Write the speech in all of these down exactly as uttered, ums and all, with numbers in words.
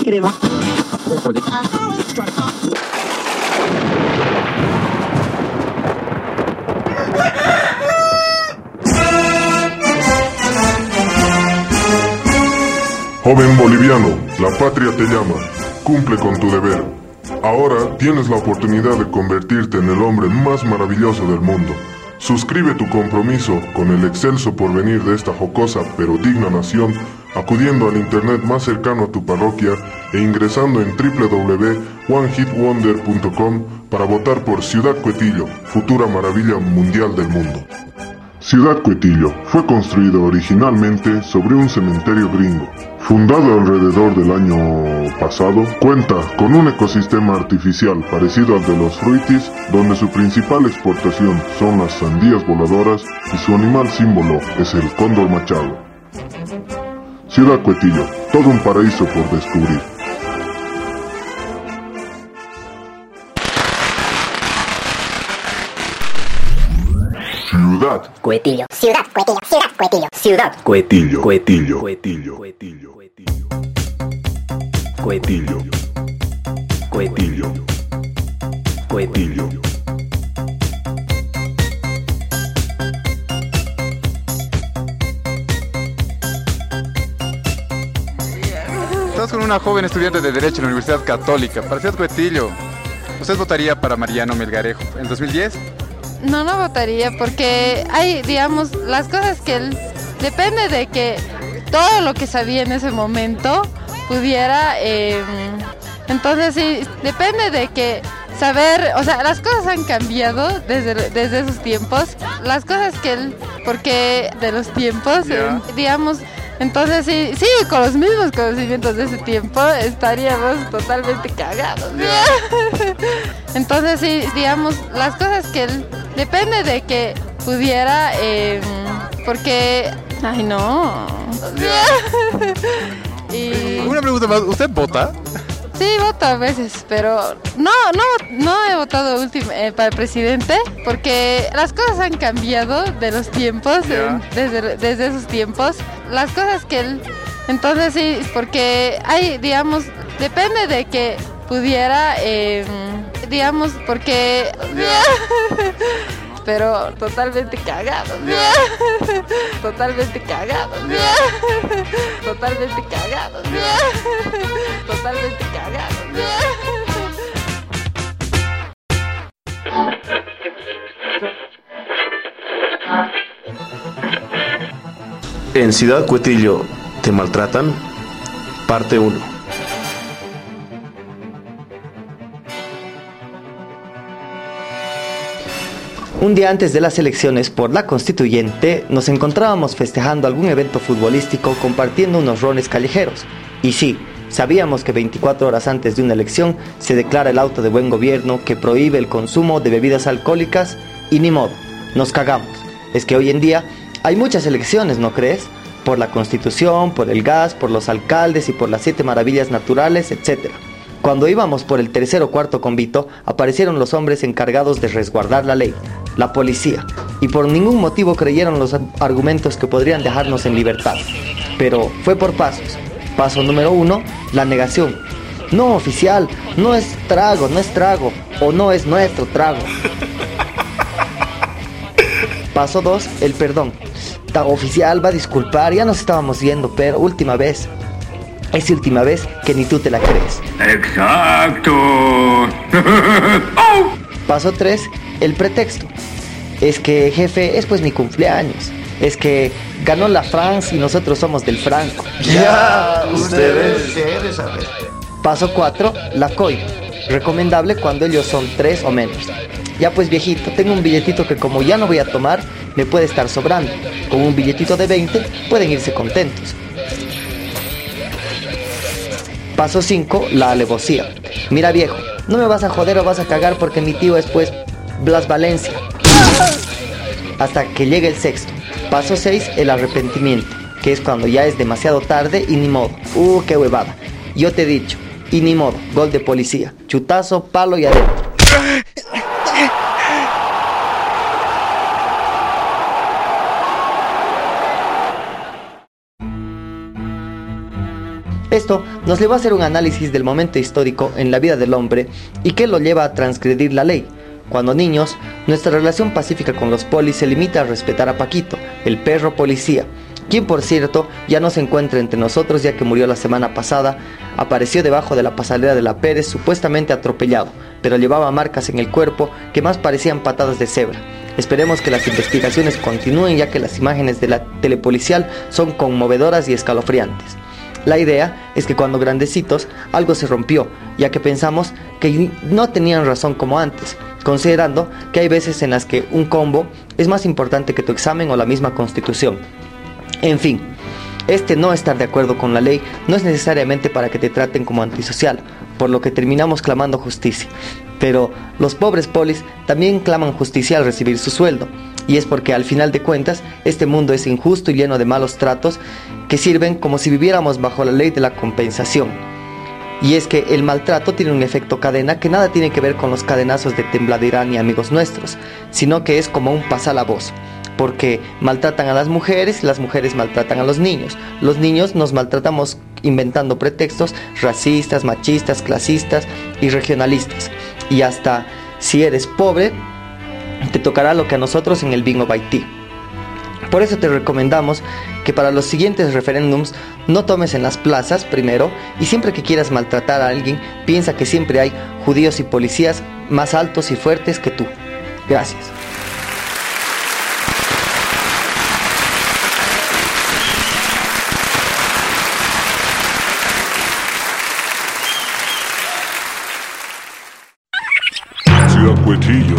Joven boliviano, la patria te llama. Cumple con tu deber. Ahora tienes la oportunidad de convertirte en el hombre más maravilloso del mundo. Suscribe tu compromiso con el excelso porvenir de esta jocosa pero digna nación, acudiendo al internet más cercano a tu parroquia e ingresando en w w w punto one hit wonder punto com para votar por Ciudad Cuetillo, futura maravilla mundial del mundo. Ciudad Cuetillo fue construido originalmente sobre un cementerio gringo. Fundado alrededor del año pasado, cuenta con un ecosistema artificial parecido al de los fruitis, donde su principal exportación son las sandías voladoras y su animal símbolo es el cóndor machado. Ciudad Cuetillo, todo un paraíso por descubrir. Ciudad Cuetillo. Ciudad Cuetillo. Ciudad Cuetillo. Ciudad Cuetillo. Cuetillo. Cuetillo. Cuetillo. Cuetillo. Cuetillo. Cuetillo. Estamos con una joven estudiante de Derecho en la Universidad Católica. Para Ciudad Cuetillo, ¿usted votaría para Mariano Melgarejo en dos mil diez? No, no votaría porque hay, digamos, las cosas que él... Depende de que todo lo que sabía en ese momento pudiera... Eh, entonces sí, depende de que saber... O sea, las cosas han cambiado desde, desde esos tiempos. Las cosas que él... Porque de los tiempos, Yeah. eh, digamos... Entonces sí, sí, con los mismos conocimientos de ese tiempo estaríamos totalmente cagados. Yeah. Entonces sí, digamos, las cosas que él... Depende de que pudiera... Eh, porque... Ay, no. Y... Una pregunta más, ¿usted vota? Sí, voto a veces, pero no, no, no he votado últim- eh, para presidente porque las cosas han cambiado de los tiempos, Yeah. eh, desde, desde esos tiempos. Las cosas que él... Entonces sí, porque hay, digamos, depende de que pudiera, eh, digamos, porque... Yeah. Pero totalmente cagados. Yeah. Totalmente cagados. Yeah. Totalmente cagados. Yeah. Totalmente cagados. En Ciudad Cuetillo, ¿te maltratan? Parte uno. Un día antes de las elecciones por la constituyente, nos encontrábamos festejando algún evento futbolístico compartiendo unos rones callejeros. Y sí, sabíamos que veinticuatro horas antes de una elección se declara el auto de buen gobierno que prohíbe el consumo de bebidas alcohólicas y ni modo, nos cagamos. Es que hoy en día hay muchas elecciones, ¿no crees? Por la constitución, por el gas, por los alcaldes y por las siete maravillas naturales, etcétera. Cuando íbamos por el tercer o cuarto convito, aparecieron los hombres encargados de resguardar la ley, la policía, y por ningún motivo creyeron los argumentos que podrían dejarnos en libertad. Pero fue por pasos. Paso número uno, la negación. No, oficial, no es trago, no es trago, o no es nuestro trago. Paso dos, el perdón. Ta oficial va a disculpar, ya nos estábamos viendo, pero última vez. Es última vez que ni tú te la crees. ¡Exacto! Paso tres, el pretexto. Es que, jefe, es pues mi cumpleaños. Es que ganó la France y nosotros somos del Franco. Ya, ustedes deben saber. Paso cuatro, la coima. Recomendable cuando ellos son tres o menos. Ya pues, viejito, tengo un billetito que como ya no voy a tomar, me puede estar sobrando. Con un billetito de veinte pueden irse contentos. Paso cinco, la alevosía. Mira, viejo, no me vas a joder o vas a cagar porque mi tío es pues Blas Valencia. Hasta que llegue el sexto. Paso seis, el arrepentimiento, que es cuando ya es demasiado tarde y ni modo. Uh, qué huevada. Yo te he dicho, y ni modo, gol de policía. Chutazo, palo y adentro. esto nos llevó a hacer un análisis del momento histórico en la vida del hombre y qué lo lleva a transgredir la ley. Cuando niños, nuestra relación pacífica con los polis se limita a respetar a Paquito, el perro policía, quien por cierto ya no se encuentra entre nosotros ya que murió la semana pasada. Apareció debajo de la pasarela de la Pérez supuestamente atropellado, pero llevaba marcas en el cuerpo que más parecían patadas de cebra. Esperemos que las investigaciones continúen ya que las imágenes de la telepolicial son conmovedoras y escalofriantes. La idea es que cuando grandecitos algo se rompió, ya que pensamos que no tenían razón como antes, considerando que hay veces en las que un combo es más importante que tu examen o la misma constitución. En fin, este no estar de acuerdo con la ley no es necesariamente para que te traten como antisocial, por lo que terminamos clamando justicia. Pero los pobres polis también claman justicia al recibir su sueldo, y es porque al final de cuentas este mundo es injusto y lleno de malos tratos que sirven como si viviéramos bajo la ley de la compensación. Y es que el maltrato tiene un efecto cadena que nada tiene que ver con los cadenazos de Tembladirán y amigos nuestros, sino que es como un pasala-voz. Porque maltratan a las mujeres, las mujeres maltratan a los niños. Los niños nos maltratamos inventando pretextos racistas, machistas, clasistas y regionalistas. Y hasta si eres pobre, te tocará lo que a nosotros en el Bingo by T. Por eso te recomendamos que para los siguientes referéndums no tomes en las plazas primero, y siempre que quieras maltratar a alguien, piensa que siempre hay judíos y policías más altos y fuertes que tú. Gracias. Ciudad Cuetillo.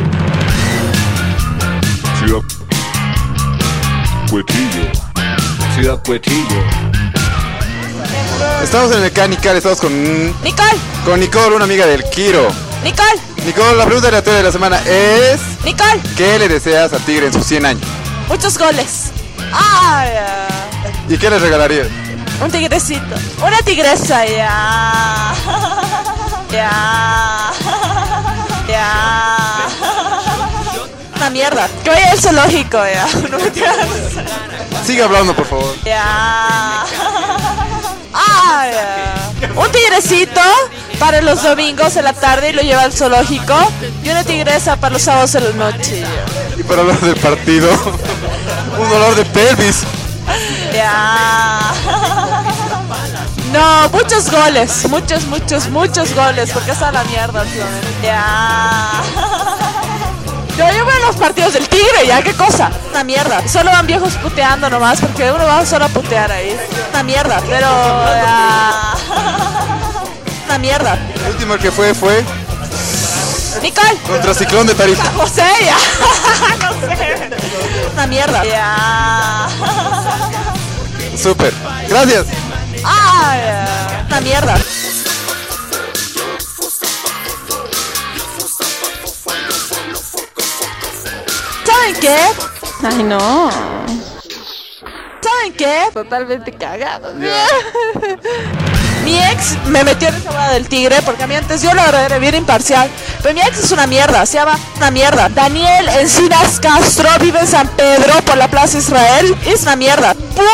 Ciudad Cuetillo. Ciudad Cuetillo. Estamos en el Mecanical, estamos con... Nicole. Con Nicole, una amiga del Kiro. Nicole. Nicole, la pregunta aleatoria de la semana es... Nicole. ¿Qué le deseas a Tigre en sus cien años? Muchos goles. Ay, ¿Y qué le regalarías? un tigrecito. Una tigresa, ya. Ya. Ya. Una mierda. Que vaya al zoológico, ya. No me tiras. Sigue hablando, por favor. Ya. Ay, ya. Un tigrecito para los domingos en la tarde y lo lleva al zoológico. Y una tigresa para los sábados en la noche, ya. Y para hablar del partido, un dolor de pelvis. Ya. No, muchos goles, muchos, muchos, muchos goles, porque está la mierda últimamente. Ya. Yo, yo veo los partidos del Tigre, ya, qué cosa. Una mierda. Solo van viejos puteando nomás, porque uno va solo a putear ahí. Una mierda, pero... Ya. Una mierda. El último que fue fue... Nicole. Contra Ciclón de Tarija. No sé, ya. No sé. Una mierda. Ya. Súper. Gracias. Ay, una mierda. ¿Saben qué? Ay, no. ¿Saben qué? Totalmente cagado. Mi ex me metió en esa boda del Tigre porque a mí antes yo la verdad era bien imparcial. Pero mi ex es una mierda, se llama una mierda. Daniel Encinas Castro vive en San Pedro por la Plaza Israel. Es una mierda.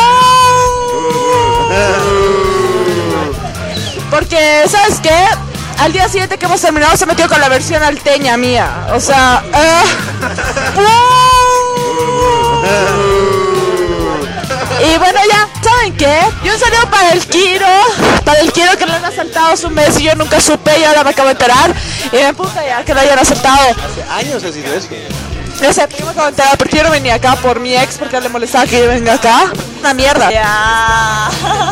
Porque, ¿sabes qué? Al día siguiente que hemos terminado se metió con la versión alteña mía. O sea... Uh, y bueno, ya, ¿saben qué? Yo salí para el Kiro, para el Kiro que le han asaltado hace un mes y yo nunca supe y ahora me acabo de enterar. Y me empuja ya que lo hayan asaltado. Hace años ha sido eso. No sé, yo me acabo de enterar porque yo no venía acá por mi ex porque le molestaba que yo venga acá. Una mierda. Ya.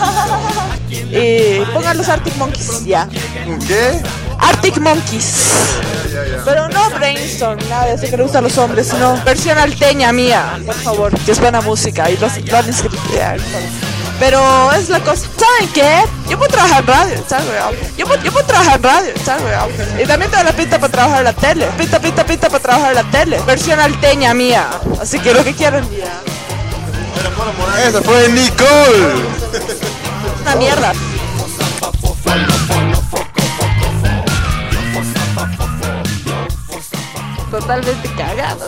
Y pongan los Arctic Monkeys, ya. ¿Qué? Arctic Monkeys. Pero no Brainstorm, nada de eso que le gusta a los hombres, sino versión alteña mía, por favor, que es buena música y los, lo han escrito. Pero es la cosa. ¿Saben qué? Yo puedo trabajar en radio, ¿sabes? Yo puedo, yo puedo trabajar en radio, ¿sabes? Y también tengo la pinta para trabajar en la tele. Pinta, pinta, pinta para trabajar en la tele. Versión alteña mía. Así que lo que quieran. Esa fue Nicole. Una mierda. Totalmente cagado.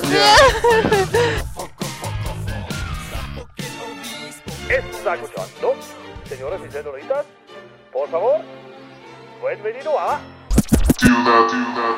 Está escuchando, señoras y señoritas, Por favor, bienvenido a Ciudad, ciudad,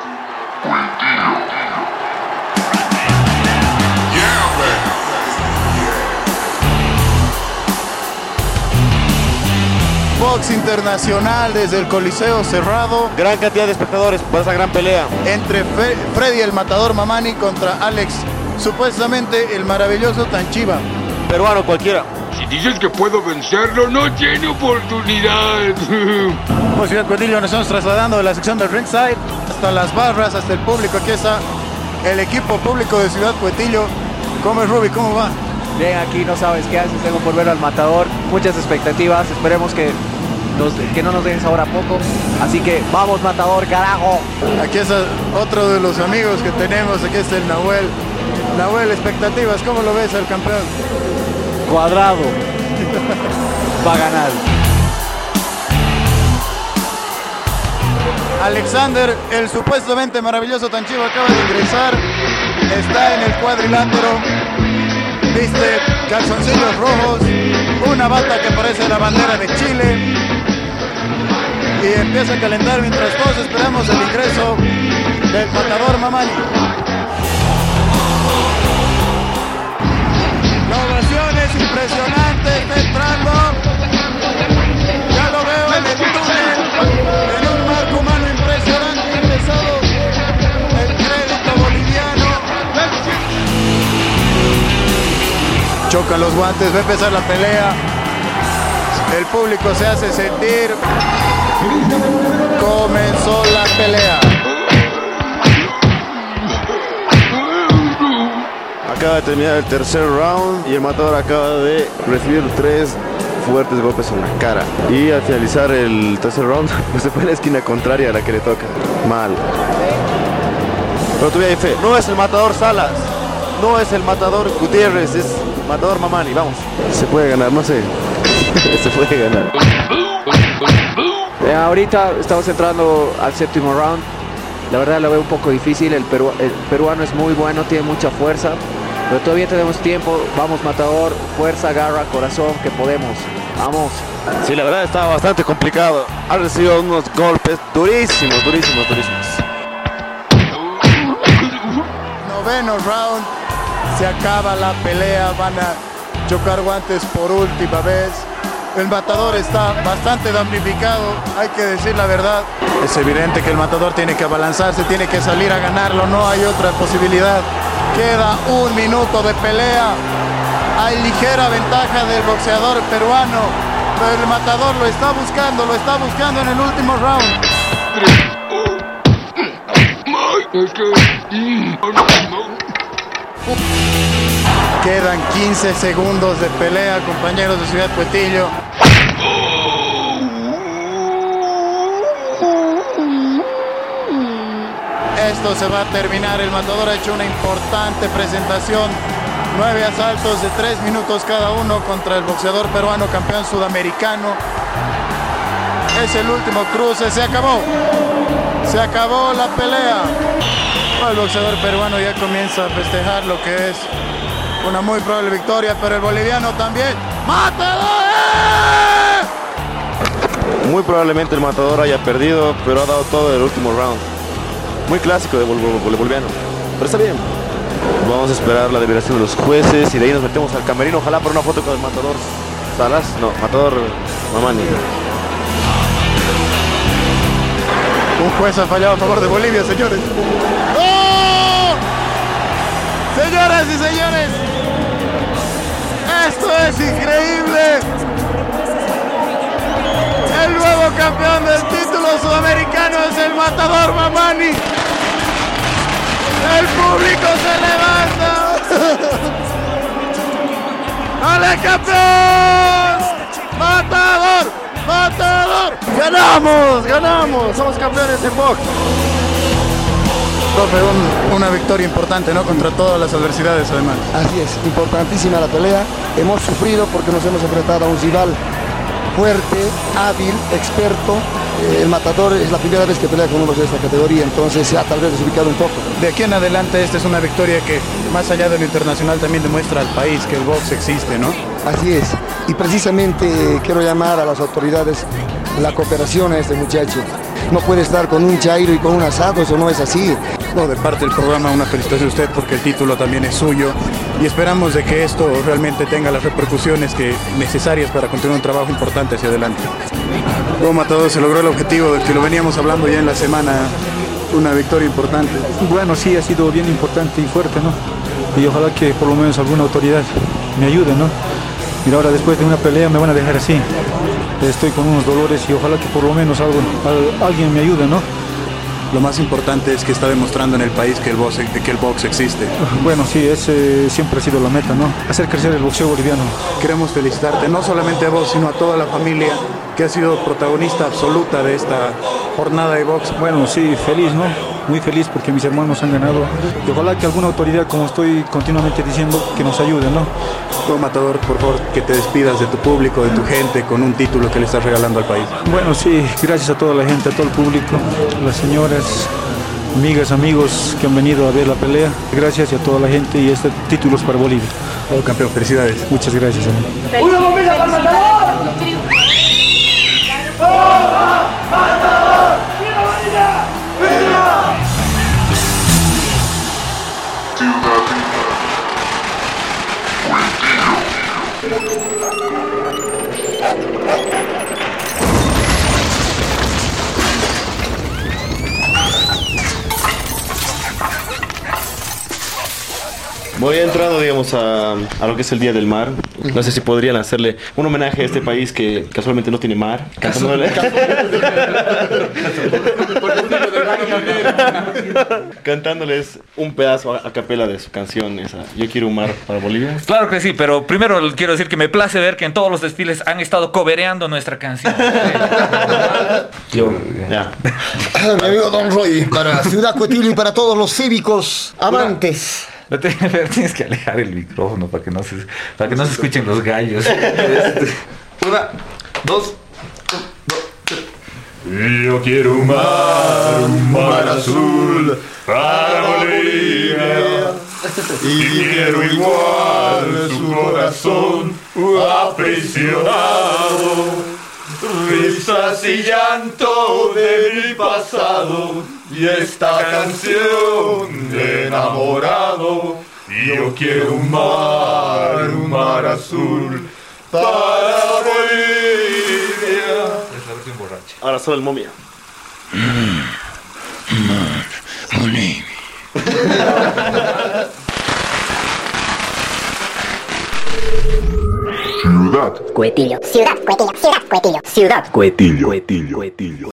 Box internacional desde el Coliseo cerrado. Gran cantidad de espectadores para esa gran pelea. Entre Fe Freddy el Matador Mamani contra Alex, supuestamente el maravilloso Tanchiva. Peruano cualquiera. Si dices que puedo vencerlo, no tiene oportunidad. Pues Ciudad Cuetillo, nos estamos trasladando de la sección del ringside hasta las barras, hasta el público. Aquí está el equipo público de Ciudad Cuetillo. ¿Cómo es, Ruby? ¿Cómo va? Bien, aquí no sabes qué haces, tengo por ver al Matador, muchas expectativas, esperemos que, nos, que no nos dejes ahora poco, así que vamos Matador, carajo. Aquí está otro de los amigos que tenemos, aquí está el Nahuel. Nahuel, expectativas, ¿cómo lo ves al campeón? Cuadrado, va a ganar. Alexander, el supuestamente maravilloso Tanchiva, acaba de ingresar, está en el cuadrilátero. Viste calzoncillos rojos, una bata que parece la bandera de Chile y empieza a calentar mientras todos esperamos el ingreso del Matador Mamani. La ovación es impresionante, está entrando, ya lo veo en el túnel, en un marco humano impresionante, ha empezado el crédito boliviano. Chocan los guantes, va a empezar la pelea. El público se hace sentir. Comenzó la pelea. Acaba de terminar el tercer round y el Matador acaba de recibir tres fuertes golpes en la cara. Y al finalizar el tercer round, pues se fue en la esquina contraria a la que le toca. Mal. Pero todavía hay fe. No es el Matador Salas, no es el Matador Gutiérrez, es Matador Mamani, vamos. Se puede ganar, no sé. Se puede ganar. Eh, ahorita estamos entrando al séptimo round. La verdad lo veo un poco difícil. El, peru el peruano es muy bueno, tiene mucha fuerza. Pero todavía tenemos tiempo. Vamos Matador, fuerza, garra, corazón, que podemos. Vamos. Sí, la verdad estaba bastante complicado. Ha recibido unos golpes durísimos, durísimos, durísimos. Noveno round. Se acaba la pelea, van a chocar guantes por última vez. El Matador está bastante damnificado, hay que decir la verdad. Es evidente que el Matador tiene que abalanzarse, tiene que salir a ganarlo, no hay otra posibilidad. Queda un minuto de pelea. Hay ligera ventaja del boxeador peruano, pero el Matador lo está buscando, lo está buscando en el último round. Quedan quince segundos de pelea, compañeros de Ciudad Cuetillo. Esto se va a terminar. El Matador ha hecho una importante presentación. Nueve asaltos de tres minutos cada uno contra el boxeador peruano, campeón sudamericano. Es el último cruce. Se acabó. Se acabó la pelea. El boxeador peruano ya comienza a festejar lo que es una muy probable victoria, pero el boliviano también. ¡Matador! Muy probablemente el Matador haya perdido, pero ha dado todo el último round. Muy clásico de bol bol boliviano, pero está bien. Vamos a esperar la deliberación de los jueces y de ahí nos metemos al camerino. Ojalá por una foto con el Matador Salas. No, Matador Mamani. Un juez ha fallado a favor de Bolivia, señores. ¡Oh! Señoras y señores, esto es increíble. El nuevo campeón del título sudamericano es el Matador Mamani. El público se levanta. ¡Ale, campeón! ¡Matador! ¡Matador! ¡Ganamos! ¡Ganamos! Somos campeones en box. Profe, un, una victoria importante, ¿no? Contra todas las adversidades, además. Así es, importantísima la pelea. Hemos sufrido porque nos hemos enfrentado a un rival fuerte, hábil, experto. Eh, el Matador es la primera vez que pelea con uno de esta categoría, entonces se ha tal vez desubicado un poco. De aquí en adelante esta es una victoria que, más allá de lo internacional, también demuestra al país que el box existe, ¿no? Así es, y precisamente quiero llamar a las autoridades la cooperación a este muchacho. No puede estar con un chairo y con un asado, eso no es así. No, de parte del programa una felicitación a usted porque el título también es suyo y esperamos de que esto realmente tenga las repercusiones que, necesarias para continuar un trabajo importante hacia adelante. Como Matador se logró el objetivo del que lo veníamos hablando ya en la semana, una victoria importante. Bueno, sí, ha sido bien importante y fuerte, ¿no? Y ojalá que por lo menos alguna autoridad me ayude, ¿no? Mira, ahora después de una pelea me van a dejar así. Estoy con unos dolores y ojalá que por lo menos algo, al, alguien me ayude, ¿no? Lo más importante es que está demostrando en el país que el box, que el box existe. Bueno, sí, ese siempre ha sido la meta, ¿no? Hacer crecer el boxeo boliviano. Queremos felicitarte, no solamente a vos, sino a toda la familia que ha sido protagonista absoluta de esta jornada de box. Bueno, sí, feliz, ¿no? Muy feliz porque mis hermanos han ganado. Y ojalá que alguna autoridad, como estoy continuamente diciendo, que nos ayude, ¿no? Tú, Matador, por favor, que te despidas de tu público, de tu gente, con un título que le estás regalando al país. Bueno, sí, gracias a toda la gente, a todo el público, las señoras, amigas, amigos que han venido a ver la pelea. Gracias y a toda la gente y este título es para Bolivia. Oh, campeón, felicidades. Muchas gracias, amigo. ¡Una bombilla para el Matador! ¡Matador! ¡Matador! ¡Viva Bolivia! ¡Viva! Voy entrando, digamos, a, a lo que es el Día del Mar. No sé si podrían hacerle un homenaje a este país que casualmente no tiene mar. Cantándole... Cantándoles un pedazo a, a capela de su canción, esa Yo quiero un mar para Bolivia. Claro que sí, pero primero quiero decir que me place ver que en todos los desfiles han estado cobereando nuestra canción. Yo, ya. Mi amigo Don Roy, para Ciudad Cuetillo y para todos los cívicos amantes. No te, tienes que alejar el micrófono para que no se, para que no se escuchen los gallos. Una, dos, Yo quiero un mar, un mar azul para Bolivia. Y quiero igual su corazón aprisionado. Risas y llanto de mi pasado y esta canción de enamorado. Yo quiero un mar, un mar azul para Bolivia. Es la versión borracha. Ahora solo el momia. Mar, Bolivia. Ciudad Cuetillo. Ciudad Cuetillo. Ciudad Cuetillo. Ciudad Cuetillo. Cuetillo. Cuetillo.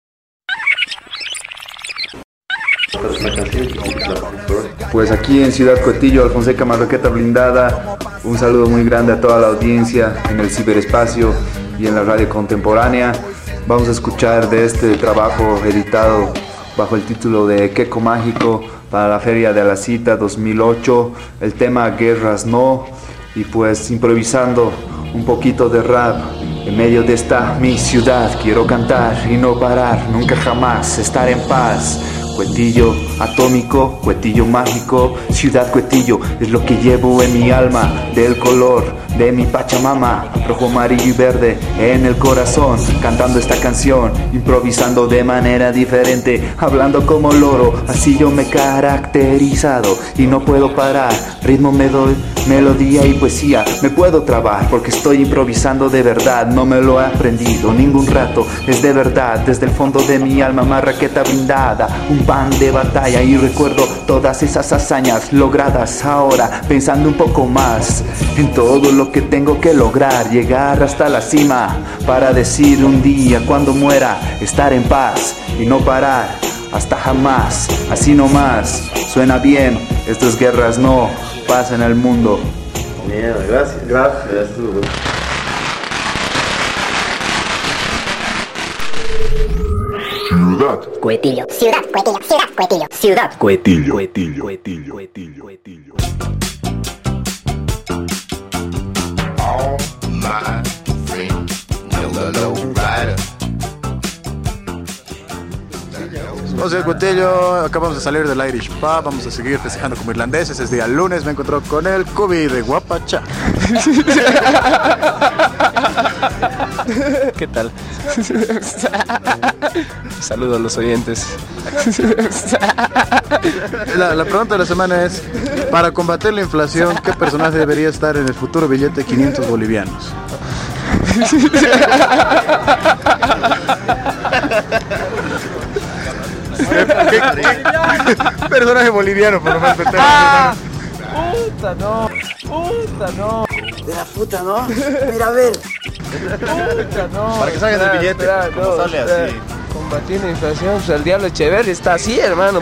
Pues aquí en Ciudad Cuetillo, Alfonseca Marraqueta Blindada, un saludo muy grande a toda la audiencia en el ciberespacio y en la radio contemporánea. Vamos a escuchar de este trabajo editado bajo el título de Queco Mágico para la Feria de la Cita dos mil ocho, el tema Guerras No, y pues improvisando un poquito de rap en medio de esta mi ciudad. Quiero cantar y no parar, nunca jamás estar en paz. Cuetillo atómico, cuetillo mágico, Ciudad Cuetillo es lo que llevo en mi alma, del color de mi Pachamama, rojo, amarillo y verde en el corazón, cantando esta canción, improvisando de manera diferente, hablando como loro, así yo me he caracterizado y no puedo parar, ritmo me doy, melodía y poesía, me puedo trabar porque estoy improvisando de verdad, no me lo he aprendido ningún rato, es de verdad, desde el fondo de mi alma, Marraqueta Blindada, un pan de batalla y recuerdo todas esas hazañas logradas ahora, pensando un poco más en todo lo que tengo que lograr, llegar hasta la cima para decir un día cuando muera, estar en paz y no parar hasta jamás, así nomás, suena bien, estas guerras no pasan en el mundo. Mierda, gracias. Gracias. Gracias. Ciudad Cuetillo. Ciudad Cuetillo. Ciudad Cuetillo. Ciudad Cuetillo. Cuetillo. Cuetillo. Cuetillo. Cuetillo. All my friends know the low rider. José Cuetillo, acabamos de salir del Irish Pub, vamos a seguir festejando como irlandeses. Es día lunes, me encontró con el Cubi de Guapacha. ¿Qué tal? Saludos a los oyentes. La, la pregunta de la semana es, para combatir la inflación, ¿qué personaje debería estar en el futuro billete de quinientos bolivianos? ¿Qué, qué, qué personaje boliviano, por lo menos? Ah, puta, no. Puta, no. De la puta, ¿no? Mira, a ver. Puta, no. Para que salga del billete, espera, como no, sale espera. así. Combatiendo la inflación, pues el diablo Echeverri está así, hermano.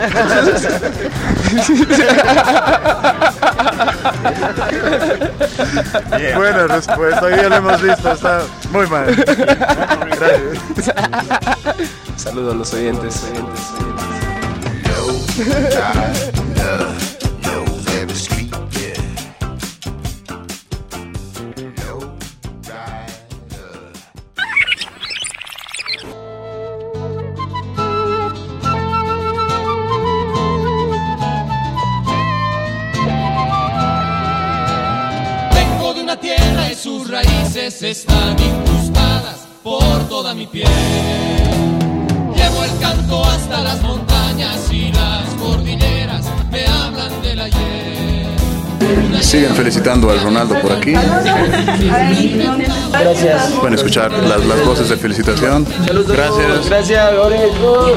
Yeah. Buena respuesta, hoy ya lo hemos visto, está muy mal. Gracias. Saludos a los oyentes. Tierra y sus raíces están incrustadas por toda mi piel. Llevo el canto hasta las montañas y las cordilleras me hablan del ayer. Siguen felicitando al Ronaldo por aquí. Gracias. Pueden escuchar las, las voces de felicitación. Gracias. Gracias, Lorenzo.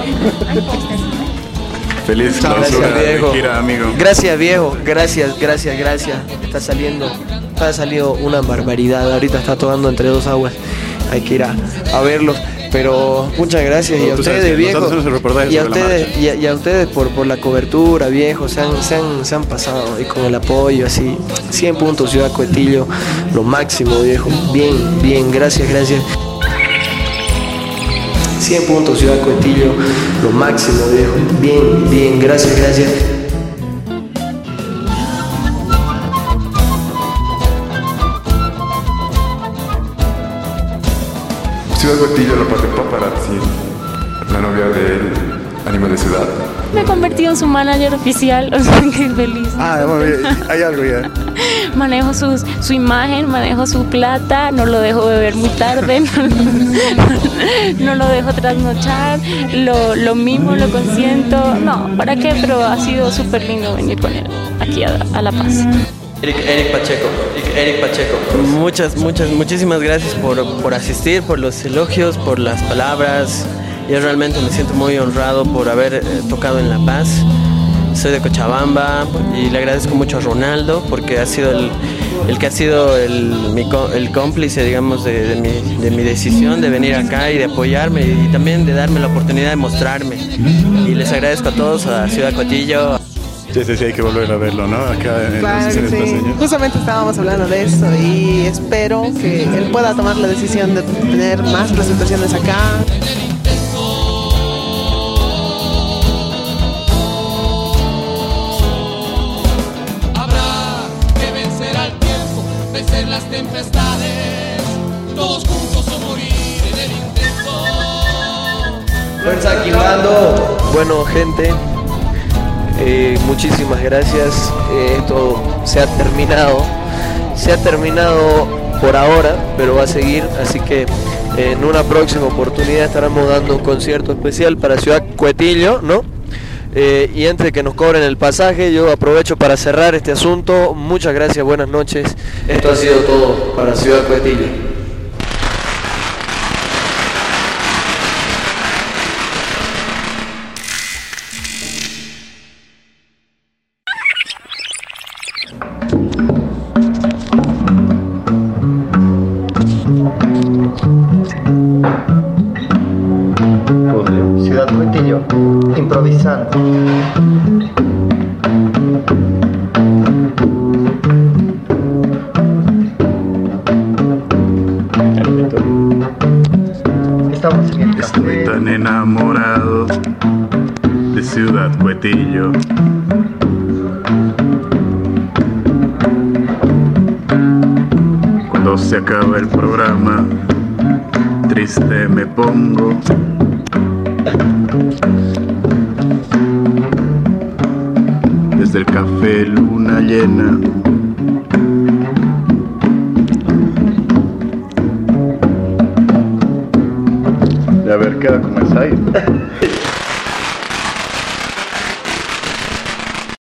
Feliz clausura de gira, amigo. Gracias, viejo. Gracias, gracias, gracias. Está saliendo, ha salido una barbaridad. Ahorita está tomando entre dos aguas. Hay que ir a, a verlos. Pero muchas gracias y a ustedes, viejo. Y a ustedes, y a, y a ustedes por, por la cobertura, viejo. Se han, se, han, se han pasado y con el apoyo, así. cien puntos, Ciudad Coetillo. Lo máximo, viejo. Bien, bien. Gracias, gracias. cien puntos, Ciudad Coetillo, lo máximo, viejo. Bien, bien, gracias, gracias. Ciudad Coetillo, la parte paparazzi, la novia del anime de ciudad. Me he convertido en su manager oficial, o sea, que feliz. Ah, hay algo ya. Manejo sus, su imagen, manejo su plata, no lo dejo beber muy tarde, no, no lo dejo trasnochar, lo, lo mimo, lo consiento. No, ¿para qué? Pero ha sido súper lindo venir con él aquí a, a La Paz. Eric, Eric Pacheco, Eric, Eric Pacheco. Muchas, muchas, muchísimas gracias por, por asistir, por los elogios, por las palabras. Yo realmente me siento muy honrado por haber eh, tocado en La Paz. Soy de Cochabamba y le agradezco mucho a Ronaldo porque ha sido el, el que ha sido el, mi, el cómplice, digamos, de, de, mi, de mi decisión de venir acá y de apoyarme y también de darme la oportunidad de mostrarme. Y les agradezco a todos, a Ciudad Coetillo. Sí, sí, sí, hay que volver a verlo, ¿no? Acá en claro las que sí. Justamente estábamos hablando de eso y espero que él pueda tomar la decisión de tener más presentaciones acá. Habrá que vencer al tiempo, vencer las tempestades, todos juntos o morir en el intento. Fuerza Quimando. Bueno, gente. Eh, muchísimas gracias, eh, esto se ha terminado, se ha terminado por ahora, pero va a seguir, así que eh, en una próxima oportunidad estaremos dando un concierto especial para Ciudad Coetillo, ¿no? Eh, y antes de que nos cobren el pasaje, yo aprovecho para cerrar este asunto. Muchas gracias, buenas noches, esto ha sido todo para Ciudad Coetillo. Ciudad Coetillo, improvisando. Estamos en el café. Estoy tan enamorado de Ciudad Coetillo. Cuando se acaba el programa, triste me pongo. Desde el café Luna Llena